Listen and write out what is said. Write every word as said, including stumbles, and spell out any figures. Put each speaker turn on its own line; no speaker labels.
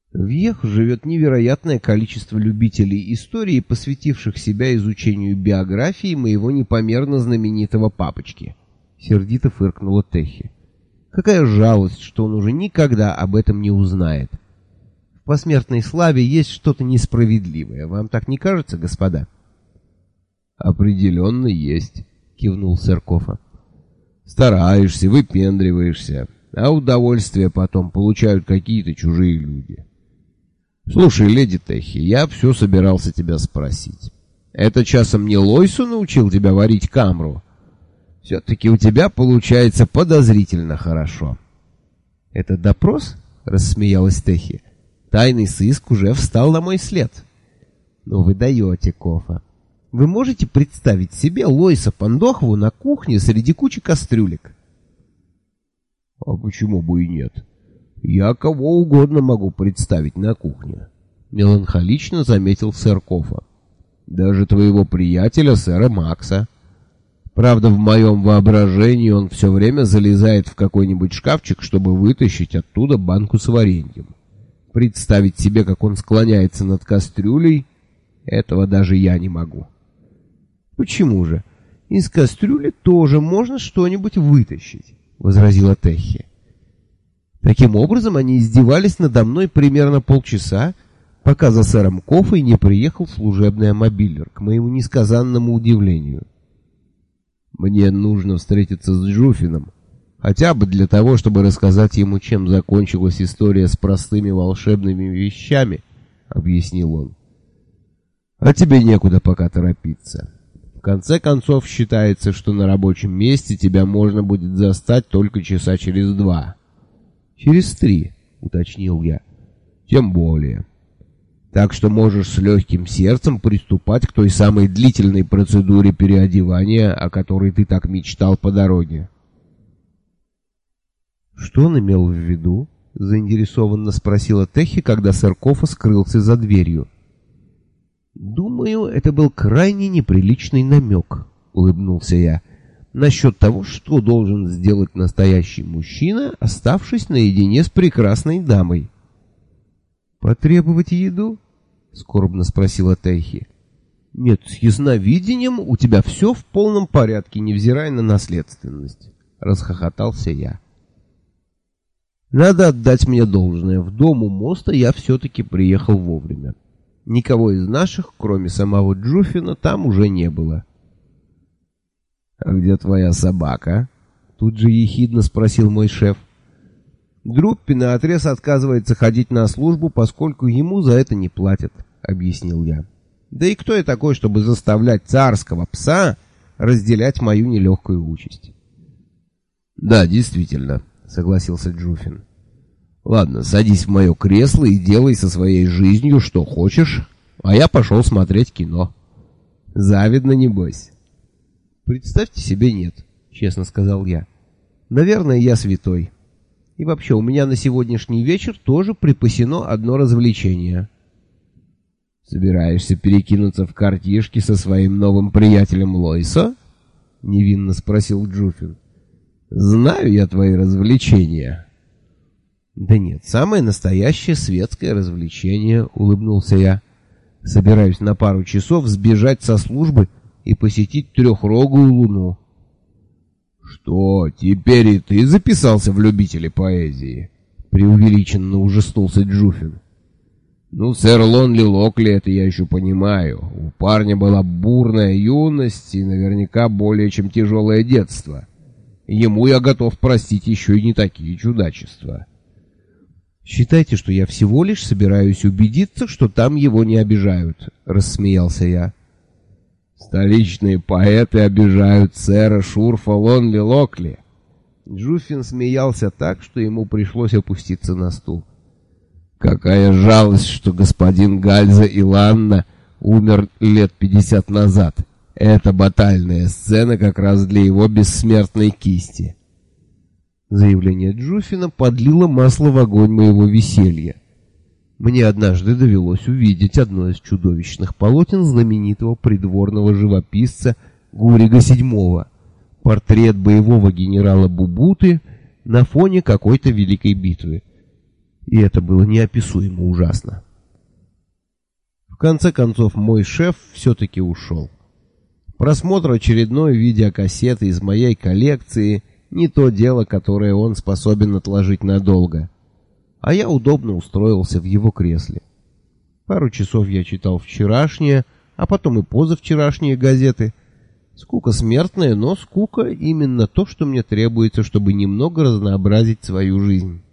В Йех живет невероятное количество любителей истории, посвятивших себя изучению биографии моего непомерно знаменитого папочки. Сердито фыркнула Техи. Какая жалость, что он уже никогда об этом не узнает. В посмертной славе есть что-то несправедливое. Вам так не кажется, господа? Определенно есть, кивнул сэр Кофа. Стараешься, выпендриваешься, а удовольствие потом получают какие-то чужие люди. Слушай, леди Техи, я все собирался тебя спросить. Это часом не Лойсу научил тебя варить камру? Все-таки у тебя получается подозрительно хорошо. Это допрос? Рассмеялась Техи. Тайный сыск уже встал на мой след. Ну вы даете, Кофа. Вы можете представить себе Лойса Пандохву на кухне среди кучи кастрюлек? А почему бы и нет? Я кого угодно могу представить на кухне, меланхолично заметил сэр Кофа. Даже твоего приятеля, сэра Макса. Правда, в моем воображении он все время залезает в какой-нибудь шкафчик, чтобы вытащить оттуда банку с вареньем. Представить себе, как он склоняется над кастрюлей, этого даже я не могу. Почему же? Из кастрюли тоже можно что-нибудь вытащить, возразила Техи. Таким образом, они издевались надо мной примерно полчаса, пока за сэром Кофой не приехал служебный мобилер, к моему несказанному удивлению. Мне нужно встретиться с Джуфином, хотя бы для того, чтобы рассказать ему, чем закончилась история с простыми волшебными вещами, объяснил он. А тебе некуда пока торопиться. В конце концов, считается, что на рабочем месте тебя можно будет застать только часа через два. Через три, уточнил я. Тем более. Так что можешь с легким сердцем приступать к той самой длительной процедуре переодевания, о которой ты так мечтал по дороге. Что он имел в виду? Заинтересованно спросила Техи, когда сэр Кофа скрылся за дверью. Думаю, это был крайне неприличный намек, улыбнулся я. Насчет того, что должен сделать настоящий мужчина, оставшись наедине с прекрасной дамой. «Потребовать еду?» — скорбно спросила Техи. «Нет, с ясновидением у тебя все в полном порядке, невзирая на наследственность», — расхохотался я. Надо отдать мне должное, в дом у моста я все-таки приехал вовремя. Никого из наших, кроме самого Джуфина, там уже не было. «А где твоя собака?» — тут же ехидно спросил мой шеф. «Друппи наотрез отказывается ходить на службу, поскольку ему за это не платят», — объяснил я. «Да и кто я такой, чтобы заставлять царского пса разделять мою нелегкую участь?» «Да, действительно», — согласился Джуфин. «Ладно, садись в мое кресло и делай со своей жизнью что хочешь, а я пошел смотреть кино. Завидно, небось». «Представьте себе, нет», — честно сказал я. «Наверное, я святой. И вообще, у меня на сегодняшний вечер тоже припасено одно развлечение». «Собираешься перекинуться в картишки со своим новым приятелем Лойсо?» — невинно спросил Джуфин. «Знаю я твои развлечения». «Да нет, самое настоящее светское развлечение», — улыбнулся я. «Собираюсь на пару часов сбежать со службы и посетить трехрогую луну». «Что, теперь и ты записался в любители поэзии?» — преувеличенно ужаснулся Джуфин. «Ну, сэр Лонли Локли, это я еще понимаю. У парня была бурная юность и наверняка более чем тяжелое детство. Ему я готов простить еще и не такие чудачества». «Считайте, что я всего лишь собираюсь убедиться, что там его не обижают», — рассмеялся я. «Столичные поэты обижают сэра Шурфа Лонли Локли». Джуфин смеялся так, что ему пришлось опуститься на стул. «Какая жалость, что господин Гальза Иланна умер лет пятьдесят назад. Эта батальная сцена как раз для его бессмертной кисти». Заявление Джуфина подлило масло в огонь моего веселья. Мне однажды довелось увидеть одно из чудовищных полотен знаменитого придворного живописца Гурига седьмого, портрет боевого генерала Бубуты на фоне какой-то великой битвы. И это было неописуемо ужасно. В конце концов, мой шеф все-таки ушел. Просмотр очередной видеокассеты из моей коллекции — не то дело, которое он способен отложить надолго. А я удобно устроился в его кресле. Пару часов я читал вчерашние, а потом и позавчерашние газеты. Скука смертная, но скука именно то, что мне требуется, чтобы немного разнообразить свою жизнь.